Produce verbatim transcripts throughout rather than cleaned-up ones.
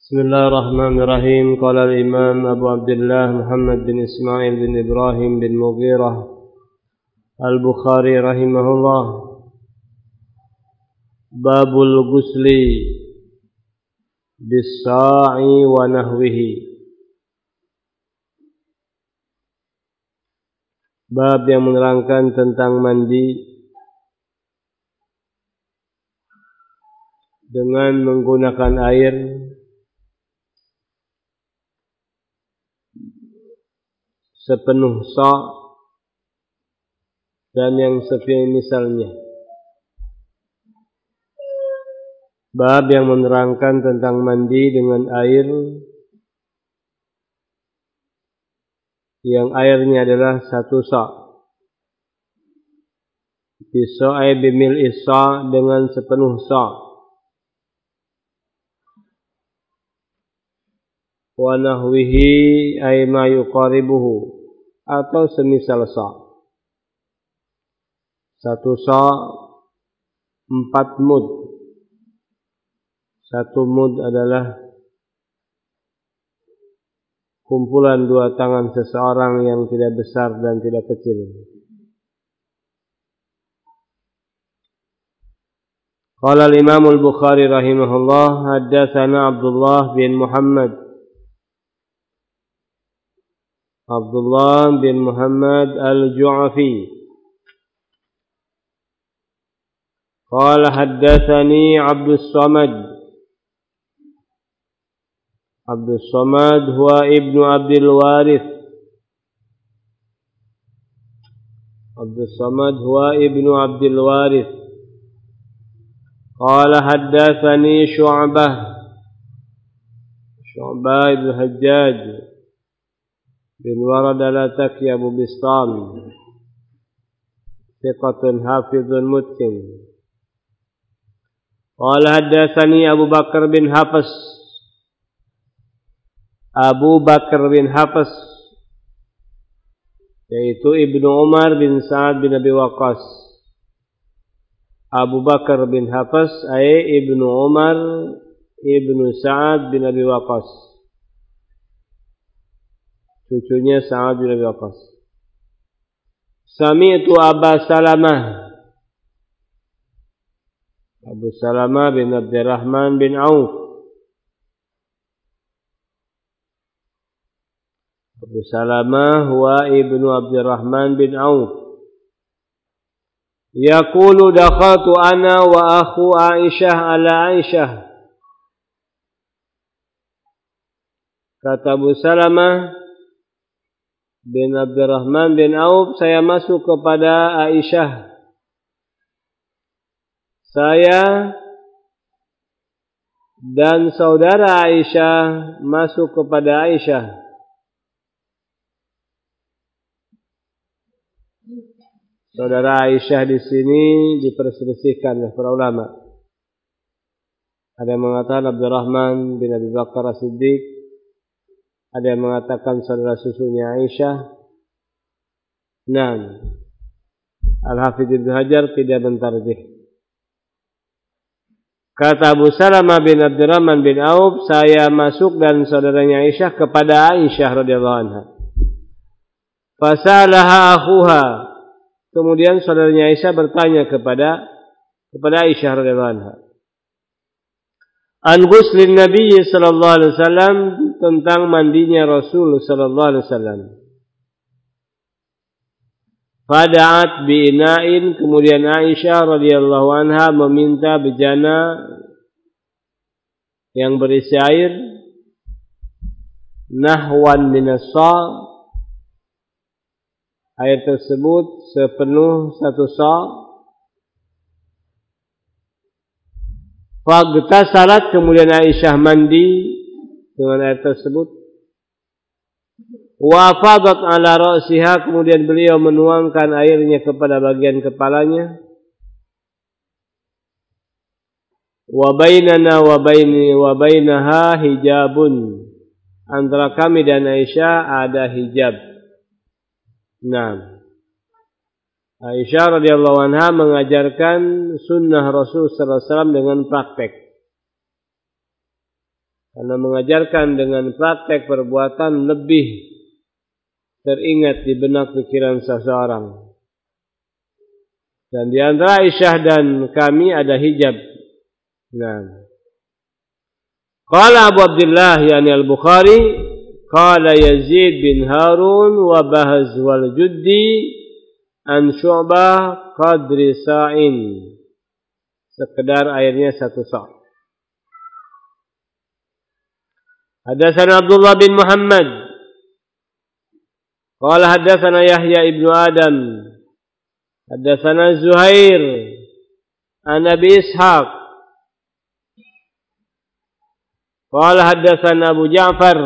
Bismillahirrahmanirrahim. Qala al-Imam Abu Abdullah Muhammad bin Ismail bin Ibrahim bin Mughirah Al-Bukhari rahimahullah. Babul ghusli bis-sa'i wa nahwihi. Bab yang menerangkan tentang mandi dengan menggunakan air sepenuh sa' dan yang semisalnya. Bab yang menerangkan tentang mandi dengan air yang airnya adalah satu sa'. Bisa'i bimil isa' dengan sepenuh sa'. Wa nahwihi ay ma yuqaribuhu, atau semisal sa'. Satu sa' empat mud. Satu mud adalah kumpulan dua tangan seseorang yang tidak besar dan tidak kecil. Qala al-Imam al-Bukhari rahimahullah, haddatsana Abdullah bin Muhammad Abdullah bin Muhammad al-Ju'afi. Qala haddatsani Abdus Samad. Abdus Samad huwa ibnu Abdul Warith. Abdus Samad huwa ibnu Abdul Warith. Qala haddatsani Syu'bah. Syu'bah ibn Hajjaj bin Warad al-Ataki Abu Bistam, thiqatun hafizun mutqin. Qala haddatsani Abu Bakar bin Hafs. Abu Bakar bin Hafs yaitu Ibnu Umar bin Sa'ad bin Abi Waqqas. Abu Bakar bin Hafs ay Ibnu Umar Ibnu Sa'ad bin Abi Waqqas, cucunya Sa'ad bin Abi Waqqas. Sami'tu Aba Salamah. Abu Salamah bin Abdurrahman bin Auf. Abu Salamah huwa ibnu Abdurrahman bin Auf. Yaqulu dakhaltu ana wa akhu Aisyah ala Aisyah. Kata Abu Salamah bin Abdurrahman bin Auf, saya masuk kepada Aisyah. Saya dan saudara Aisyah masuk kepada Aisyah. Saudara Aisyah di sini diperselisihkan oleh para ulama. Ada yang mengatakan Abdurrahman bin Abi Bakar As-Siddiq, ada yang mengatakan saudara susunya Aisyah. Nah, Al-Hafidz Ibnu Hajar tidak mentarjih. Kata Abu Salamah bin Abdurrahman bin Auf, saya masuk dan saudaranya Aisyah kepada Aisyah radhiyallahu anha. Fasalaha akhuha. Kemudian saudaranya Aisyah bertanya kepada kepada Aisyah radhiyallahu anha. An ghuslin Nabi sallallahu alaihi wasallam, tentang mandinya Rasul sallallahu alaihi wasallam. Fada'at bi'ina'in, kemudian Aisyah radhiyallahu anha meminta bejana yang berisi air, nahwan minas sa', air tersebut sepenuh satu sa'. Fagtasalat, kemudian Aisyah mandi dengan air tersebut. Wa fadat ala ra'siha, kemudian beliau menuangkan airnya kepada bagian kepalanya. Wa bainana wa baini wa bainaha hijabun, antara kami dan Aisyah ada hijab. Nah, Aisyah radhiyallahu anha mengajarkan sunnah Rasul sallallahu alaihi wasallam dengan praktek. Karena mengajarkan dengan praktek perbuatan lebih teringat di benak pikiran seseorang. Dan di antara Aisyah dan kami ada hijab. Nah. Qala Abu Abdullah yani Al-Bukhari, qala Yazid bin Harun wa Bahz wal Juddi an Syu'bah qadri sa'in. Sekedar airnya satu sa'. Hadatsana Abdullah bin Muhammad qala hadatsana Yahya ibnu Adam hadatsana Zuhair an Abi Ishaq qala hadatsana Abu Ja'far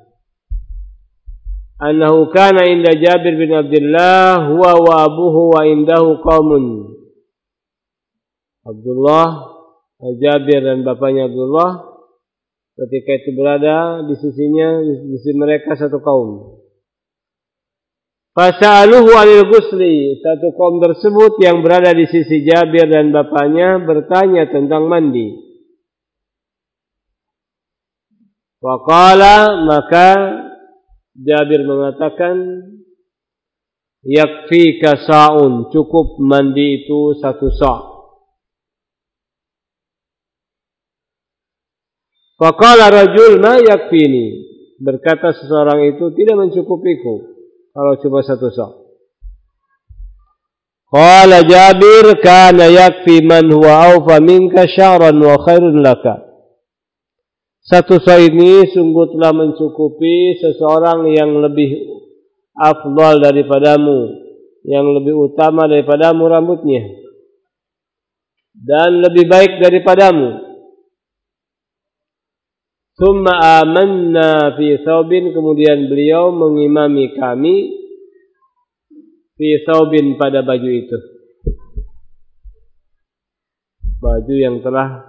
annahu kana inda Jabir bin Abdullah huwa wa abuhu wa indahu qaumun. Abdullah, Jabir dan bapaknya Abdullah ketika itu berada di sisinya, di sisi mereka satu kaum. Fasa'aluhu 'anil ghusli, satu kaum tersebut yang berada di sisi Jabir dan bapaknya bertanya tentang mandi. Waqala, maka Jabir mengatakan, yakfika sa'un, cukup mandi itu satu sa'. Faqala rajul ma yakfini, berkata seseorang itu tidak mencukupiku kalau cuma satu sa'. Qala Jabir kana yakfi man huwa awfa minka sya'ran wa khairun laka. Satu sa' ini sungguh telah mencukupi seseorang yang lebih afdal daripadamu, yang lebih utama daripadamu rambutnya, dan lebih baik daripadamu. Tsumma amanna fi thawbin, kemudian beliau mengimami kami fi thawbin, pada baju itu, baju yang telah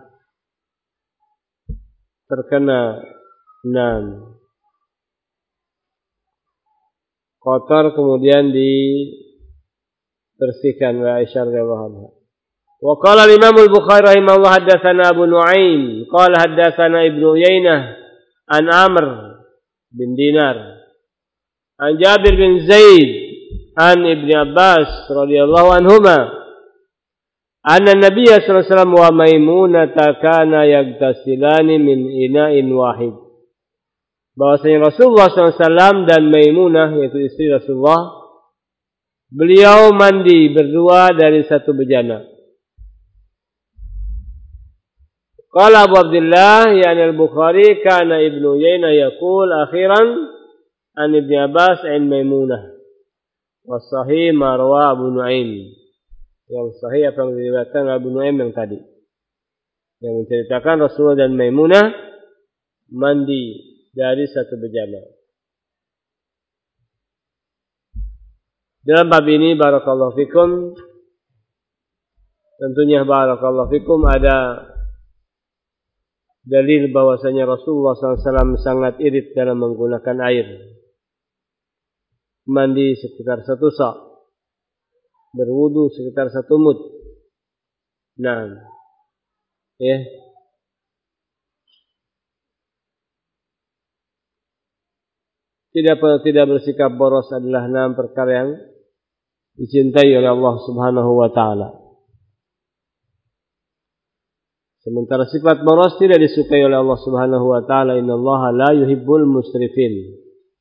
terkena nan kotor kemudian dibersihkan oleh Aisyah radhiyallahu anha. Wa qala al-Imam al-Bukhari rahimahullah hadatsana Abu Nu'aim qala hadatsana Ibnu Uyainah an Amr bin Dinar an Jabir bin Zaid an Ibnu Abbas radhiyallahu anhuma anna Nabiy sallallahu alaihi wasallam wa Maimunah kana yagtasilani min ina'in wahid. Bahwasanya Rasulullah sallallahu alaihi wasallam dan Maimunah, yaitu istri Rasulullah, beliau mandi berdua dari satu bejana. Qala Abu Abdullah yani Al-Bukhari kana Ibnu Uyainah yaqul akhiran an Ibnu Abbas an Maimunah. Wa sahih ma rawa Abu Nu'aim. Yang sahih apa yang diriwayatkan Abu Nu'aim yang tadi, yang menceritakan Rasulullah dan Maimunah mandi dari satu bejana. Dalam bab ini barakallahu fikum, tentunya barakallahu fikum ada dalil bahwasanya Rasulullah sallallahu alaihi wasallam sangat irit dalam menggunakan air. Mandi sekitar satu sa', berwudu sekitar satu mud. Nah, ya. Tidak tidak bersikap boros adalah enam perkara yang dicintai oleh Allah Subhanahu wa taala. Sementara sifat boros tidak disukai oleh Allah Subhanahu wa taala. Innallaha la yuhibbul musrifin.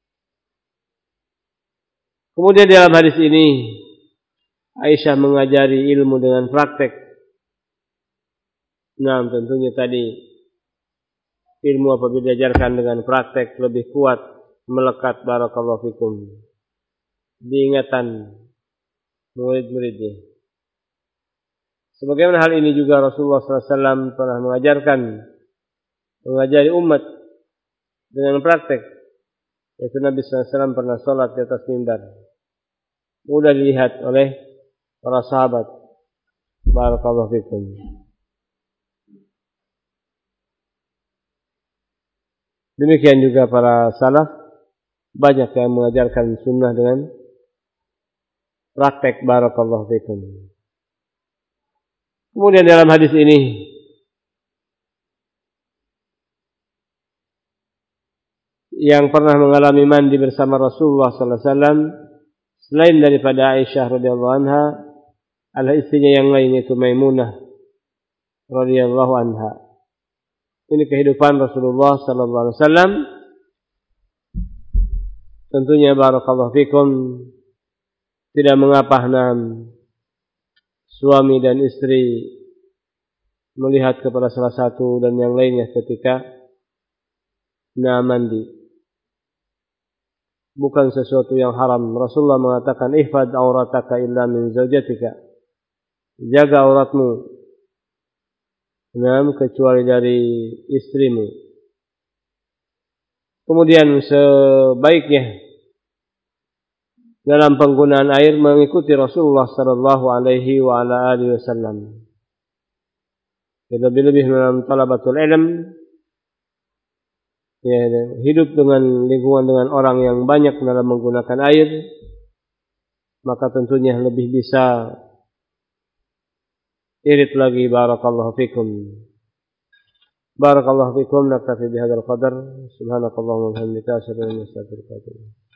Kemudian dalam hadis ini Aisyah mengajari ilmu dengan praktek. Nah, tentunya tadi ilmu apabila diajarkan dengan praktek lebih kuat melekat barakallahu fikum diingatan murid-muridnya. Sebagaimana hal ini juga Rasulullah sallallahu alaihi wasallam pernah mengajarkan, mengajari umat dengan praktek. Yaitu Nabi sallallahu alaihi wasallam pernah sholat di atas mimbar. Mudah dilihat oleh para sahabat. Barakallahu fikum. Demikian juga para salaf, banyak yang mengajarkan sunnah dengan praktek. Barakallahu fikum. Kemudian dalam hadis ini yang pernah mengalami mandi bersama Rasulullah sallallahu alaihi wasallam selain daripada Aisyah radhiyallahu anha adalah istrinya yang lain, yaitu Maimunah radhiyallahu anha. Ini kehidupan Rasulullah sallallahu alaihi wasallam. Tentunya barakallahu fikum tidak mengapa nam suami dan istri melihat kepada salah satu dan yang lainnya ketika na mandi. Bukan sesuatu yang haram. Rasulullah mengatakan ihfad aurataka illa min zaujatika. Jaga auratmu nam kecuali dari istrimu. Kemudian sebaiknya dalam penggunaan air mengikuti Rasulullah sallallahu alaihi wa ala alihi wasallam. Lebih-lebih dalam talabatul ilm, ya, hidup dengan lingkungan dengan orang yang banyak dalam menggunakan air, maka tentunya lebih bisa irit lagi. Barakallahu fikum. Barakallahu fikum. Naktafi bihadzal qadar. Subhanakallahumma wa bihamdika asyhadu an la ilaha illa anta astaghfiruka wa atubu ilaik.